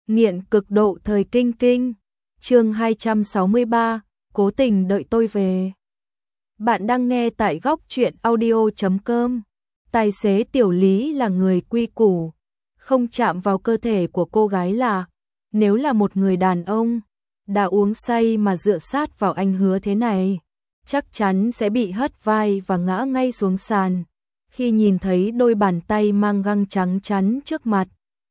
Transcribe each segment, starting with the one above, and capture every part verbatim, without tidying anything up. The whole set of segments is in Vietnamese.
Nghiện cực độ thời kinh kinh. Chương hai trăm sáu mươi ba, cố tình đợi tôi về. Bạn đang nghe tại góc truyện audio chấm com. Tài xế Tiểu Lý là người quy củ, không chạm vào cơ thể của cô gái là. Nếu là một người đàn ông đã uống say mà dựa sát vào anh Hứa thế này, chắc chắn sẽ bị hất vai và ngã ngay xuống sàn. Khi nhìn thấy đôi bàn tay mang găng trắng chắn trước mặt,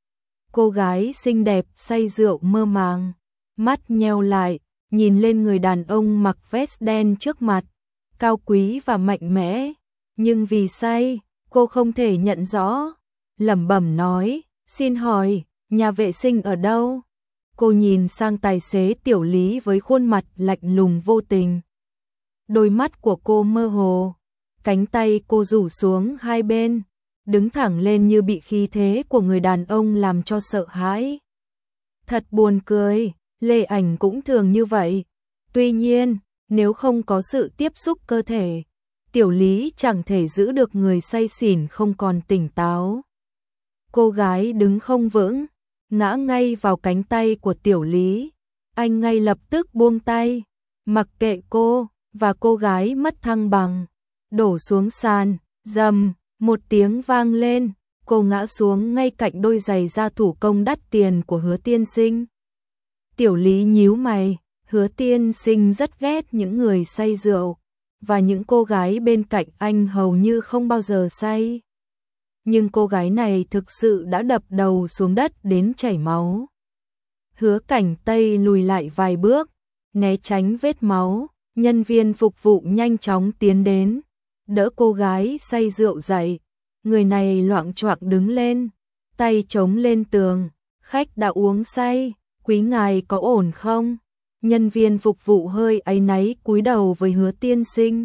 cô gái xinh đẹp say rượu mơ màng, mắt nheo lại, nhìn lên người đàn ông mặc vest đen trước mặt, cao quý và mạnh mẽ, nhưng vì say, cô không thể nhận rõ, lẩm bẩm nói, xin hỏi, nhà vệ sinh ở đâu? Cô nhìn sang tài xế Tiểu Lý với khuôn mặt lạnh lùng vô tình. Đôi mắt của cô mơ hồ, cánh tay cô rủ xuống hai bên, đứng thẳng lên như bị khí thế của người đàn ông làm cho sợ hãi. Thật buồn cười, Lê Ảnh cũng thường như vậy. Tuy nhiên, nếu không có sự tiếp xúc cơ thể, Tiểu Lý chẳng thể giữ được người say xỉn không còn tỉnh táo. Cô gái đứng không vững, ngã ngay vào cánh tay của Tiểu Lý. Anh ngay lập tức buông tay, mặc kệ cô, và cô gái mất thăng bằng, đổ xuống sàn, rầm, một tiếng vang lên, cô ngã xuống ngay cạnh đôi giày da thủ công đắt tiền của Hứa tiên sinh. Tiểu Lý nhíu mày, Hứa tiên sinh rất ghét những người say rượu, và những cô gái bên cạnh anh hầu như không bao giờ say. Nhưng cô gái này thực sự đã đập đầu xuống đất đến chảy máu. Hứa Cảnh Tây lùi lại vài bước, né tránh vết máu, nhân viên phục vụ nhanh chóng tiến đến, đỡ cô gái say rượu dậy. Người này loạng choạng đứng lên, tay chống lên tường, khách đã uống say, quý ngài có ổn không? Nhân viên phục vụ hơi áy náy cúi đầu với Hứa tiên sinh.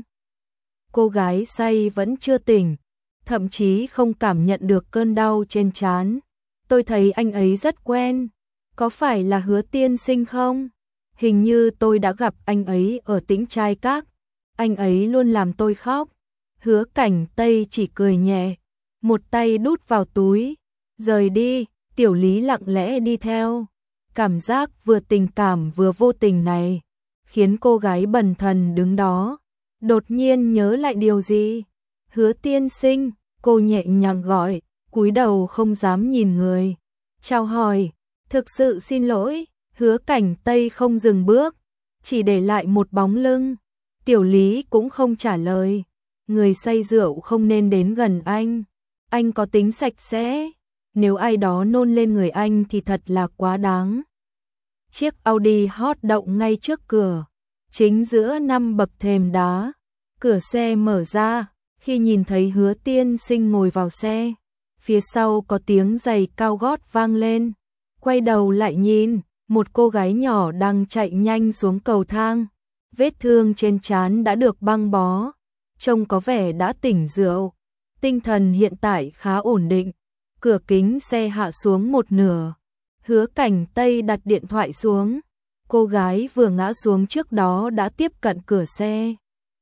Cô gái say vẫn chưa tỉnh, thậm chí không cảm nhận được cơn đau trên trán. Tôi thấy anh ấy rất quen, có phải là Hứa tiên sinh không? Hình như tôi đã gặp anh ấy ở Tĩnh Trai Các, anh ấy luôn làm tôi khóc. Hứa Cảnh Tây chỉ cười nhẹ, một tay đút vào túi, rời đi. Tiểu Lý lặng lẽ đi theo. Cảm giác vừa tình cảm vừa vô tình này khiến cô gái bần thần đứng đó đột nhiên nhớ lại điều gì. Hứa tiên sinh, cô nhẹ nhàng gọi, cúi đầu không dám nhìn người. Chào hỏi, thực sự xin lỗi. Hứa Cảnh Tây không dừng bước, chỉ để lại một bóng lưng. Tiểu Lý cũng không trả lời. Người say rượu không nên đến gần anh. Anh có tính sạch sẽ. Nếu ai đó nôn lên người anh thì thật là quá đáng. Chiếc Audi hot đậu ngay trước cửa, chính giữa năm bậc thềm đá. Cửa xe mở ra, khi nhìn thấy Hứa tiên sinh ngồi vào xe, phía sau có tiếng giày cao gót vang lên. Quay đầu lại nhìn, một cô gái nhỏ đang chạy nhanh xuống cầu thang. Vết thương trên trán đã được băng bó, trông có vẻ đã tỉnh rượu. Tinh thần hiện tại khá ổn định. Cửa kính xe hạ xuống một nửa. Hứa Cảnh Tây đặt điện thoại xuống. Cô gái vừa ngã xuống trước đó đã tiếp cận cửa xe.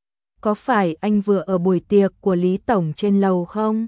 Có phải anh vừa ở buổi tiệc của Lý Tổng trên lầu không?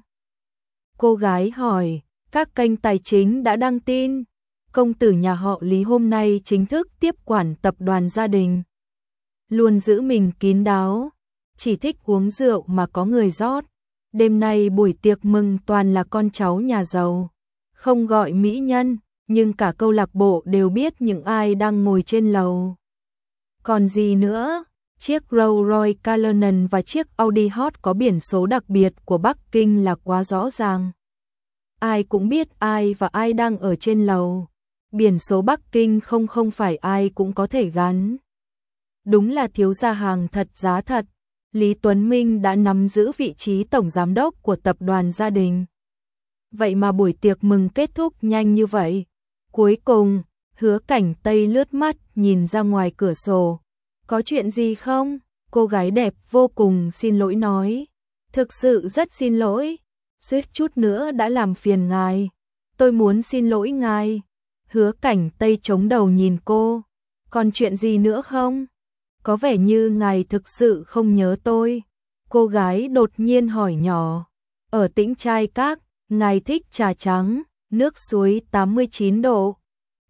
Cô gái hỏi. Các kênh tài chính đã đăng tin, công tử nhà họ Lý hôm nay chính thức tiếp quản tập đoàn gia đình. Luôn giữ mình kín đáo, chỉ thích uống rượu mà có người rót. Đêm nay buổi tiệc mừng toàn là con cháu nhà giàu, không gọi mỹ nhân, nhưng cả câu lạc bộ đều biết những ai đang ngồi trên lầu. Còn gì nữa, chiếc Rolls Royce Cullinan và chiếc Audi hot có biển số đặc biệt của Bắc Kinh là quá rõ ràng. Ai cũng biết ai và ai đang ở trên lầu. Biển số Bắc Kinh không không phải ai cũng có thể gắn. Đúng là thiếu gia hàng thật giá thật. Lý Tuấn Minh đã nắm giữ vị trí tổng giám đốc của tập đoàn gia đình. Vậy mà buổi tiệc mừng kết thúc nhanh như vậy. Cuối cùng, Hứa Cảnh Tây lướt mắt nhìn ra ngoài cửa sổ. Có chuyện gì không? Cô gái đẹp vô cùng xin lỗi nói. Thực sự rất xin lỗi. Suýt chút nữa đã làm phiền ngài. Tôi muốn xin lỗi ngài. Hứa Cảnh Tây chống đầu nhìn cô. Còn chuyện gì nữa không? Có vẻ như ngài thực sự không nhớ tôi. Cô gái đột nhiên hỏi nhỏ. Ở Tĩnh Trai Các, ngài thích trà trắng, nước suối tám mươi chín độ.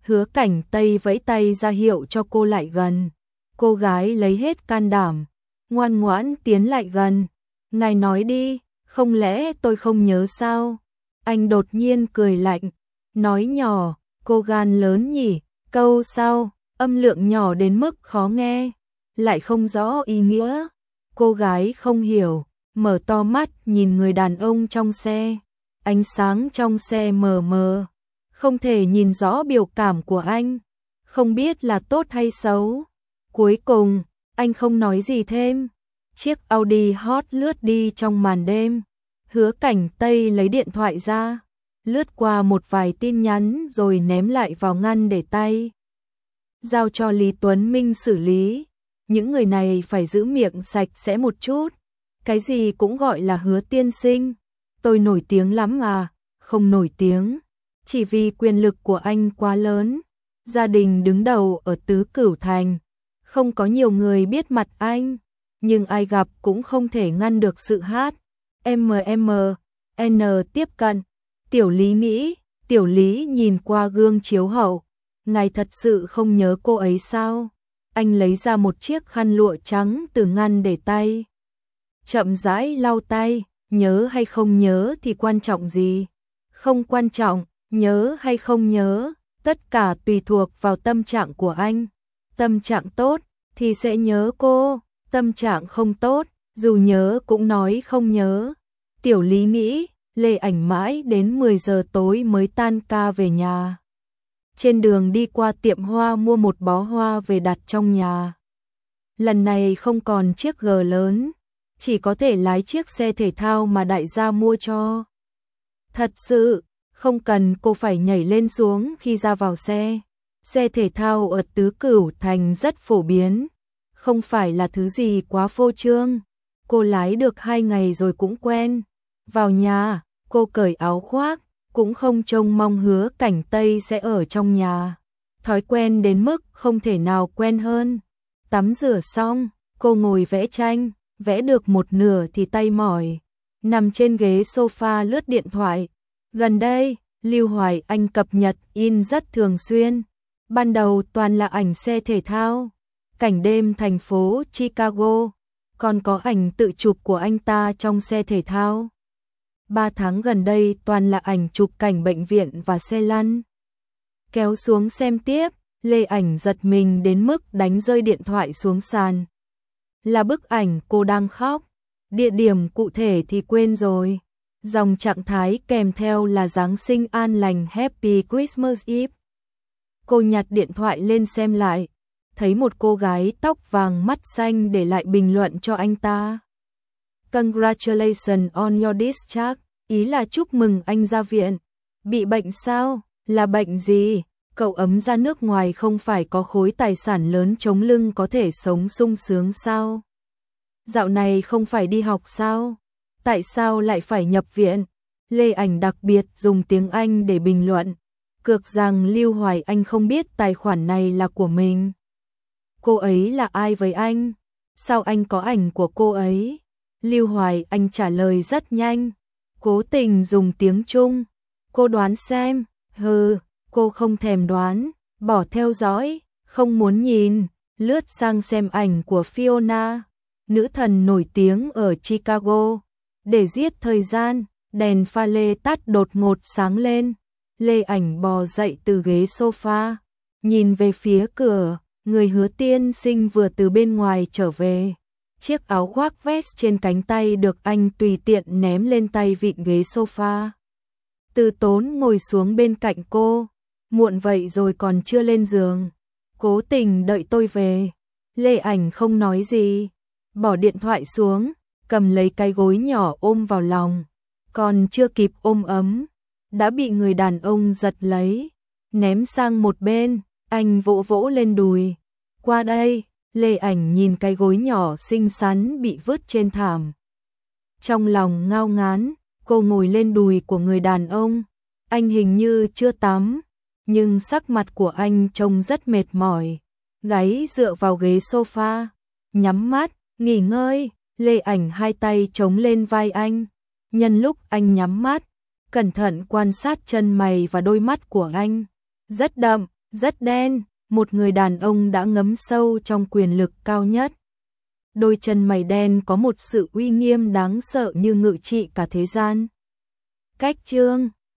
Hứa Cảnh Tây vẫy tay ra hiệu cho cô lại gần. Cô gái lấy hết can đảm, ngoan ngoãn tiến lại gần. Ngài nói đi, không lẽ tôi không nhớ sao? Anh đột nhiên cười lạnh, nói nhỏ, cô gan lớn nhỉ, câu sau, âm lượng nhỏ đến mức khó nghe, lại không rõ ý nghĩa. Cô gái không hiểu, mở to mắt nhìn người đàn ông trong xe. Ánh sáng trong xe mờ mờ, không thể nhìn rõ biểu cảm của anh, không biết là tốt hay xấu. Cuối cùng, anh không nói gì thêm. Chiếc Audi hot lướt đi trong màn đêm. Hứa Cảnh Tây lấy điện thoại ra, lướt qua một vài tin nhắn rồi ném lại vào ngăn để tay. Giao cho Lý Tuấn Minh xử lý. Những người này phải giữ miệng sạch sẽ một chút. Cái gì cũng gọi là Hứa tiên sinh. Tôi nổi tiếng lắm à? Không nổi tiếng. Chỉ vì quyền lực của anh quá lớn. Gia đình đứng đầu ở Tứ Cửu Thành. Không có nhiều người biết mặt anh. Nhưng ai gặp cũng không thể ngăn được sự hát. em em en tiếp cận. Tiểu Lý nghĩ. Tiểu Lý nhìn qua gương chiếu hậu. Ngài thật sự không nhớ cô ấy sao? Anh lấy ra một chiếc khăn lụa trắng từ ngăn để tay. Chậm rãi lau tay. Nhớ hay không nhớ thì quan trọng gì? Không quan trọng, nhớ hay không nhớ, tất cả tùy thuộc vào tâm trạng của anh. Tâm trạng tốt thì sẽ nhớ cô, tâm trạng không tốt, dù nhớ cũng nói không nhớ. Tiểu Lý nghĩ, Lê Ảnh mãi đến mười giờ tối mới tan ca về nhà. Trên đường đi qua tiệm hoa mua một bó hoa về đặt trong nhà. Lần này không còn chiếc G lớn, chỉ có thể lái chiếc xe thể thao mà đại gia mua cho. Thật sự, không cần cô phải nhảy lên xuống khi ra vào xe. Xe thể thao ở Tứ Cửu Thành rất phổ biến, không phải là thứ gì quá phô trương. Cô lái được hai ngày rồi cũng quen. Vào nhà, cô cởi áo khoác, cũng không trông mong Hứa Cảnh Tây sẽ ở trong nhà. Thói quen đến mức không thể nào quen hơn. Tắm rửa xong, cô ngồi vẽ tranh. Vẽ được một nửa thì tay mỏi, nằm trên ghế sofa lướt điện thoại. Gần đây, Lưu Hoài Anh cập nhật in rất thường xuyên. Ban đầu toàn là ảnh xe thể thao, cảnh đêm thành phố Chicago, còn có ảnh tự chụp của anh ta trong xe thể thao. Ba tháng gần đây toàn là ảnh chụp cảnh bệnh viện và xe lăn. Kéo xuống xem tiếp, Lê Ảnh giật mình đến mức đánh rơi điện thoại xuống sàn. Là bức ảnh cô đang khóc, địa điểm cụ thể thì quên rồi. Dòng trạng thái kèm theo là Giáng sinh an lành Happy Christmas Eve. Cô nhặt điện thoại lên xem lại, thấy một cô gái tóc vàng mắt xanh để lại bình luận cho anh ta. Congratulations on your discharge, ý là chúc mừng anh ra viện. Bị bệnh sao? Là bệnh gì? Cậu ấm ra nước ngoài không phải có khối tài sản lớn chống lưng có thể sống sung sướng sao? Dạo này không phải đi học sao? Tại sao lại phải nhập viện? Lê Ảnh đặc biệt dùng tiếng Anh để bình luận, cược rằng Lưu Hoài Anh không biết tài khoản này là của mình. Cô ấy là ai với anh? Sao anh có ảnh của cô ấy? Lưu Hoài Anh trả lời rất nhanh, cố tình dùng tiếng Trung. Cô đoán xem. Hừ, cô không thèm đoán, bỏ theo dõi, không muốn nhìn, lướt sang xem ảnh của Fiona, nữ thần nổi tiếng ở Chicago. Để giết thời gian, đèn pha lê tắt đột ngột sáng lên. Lê Ảnh bò dậy từ ghế sofa, nhìn về phía cửa, người Hứa tiên sinh vừa từ bên ngoài trở về. Chiếc áo khoác vest trên cánh tay được anh tùy tiện ném lên tay vịn ghế sofa. Từ Tốn ngồi xuống bên cạnh cô. Muộn vậy rồi còn chưa lên giường. Cố tình đợi tôi về. Lê Ảnh không nói gì, bỏ điện thoại xuống, cầm lấy cái gối nhỏ ôm vào lòng. Còn chưa kịp ôm ấm, đã bị người đàn ông giật lấy, ném sang một bên. Anh vỗ vỗ lên đùi. Qua đây. Lê Ảnh nhìn cái gối nhỏ xinh xắn bị vứt trên thảm. Trong lòng ngao ngán, cô ngồi lên đùi của người đàn ông. Anh hình như chưa tắm, nhưng sắc mặt của anh trông rất mệt mỏi. Gáy dựa vào ghế sofa, nhắm mắt, nghỉ ngơi. Lê Ảnh hai tay chống lên vai anh. Nhân lúc anh nhắm mắt, cẩn thận quan sát chân mày và đôi mắt của anh. Rất đậm, rất đen, một người đàn ông đã ngấm sâu trong quyền lực cao nhất. Đôi chân mày đen có một sự uy nghiêm đáng sợ như ngự trị cả thế gian. Cách chương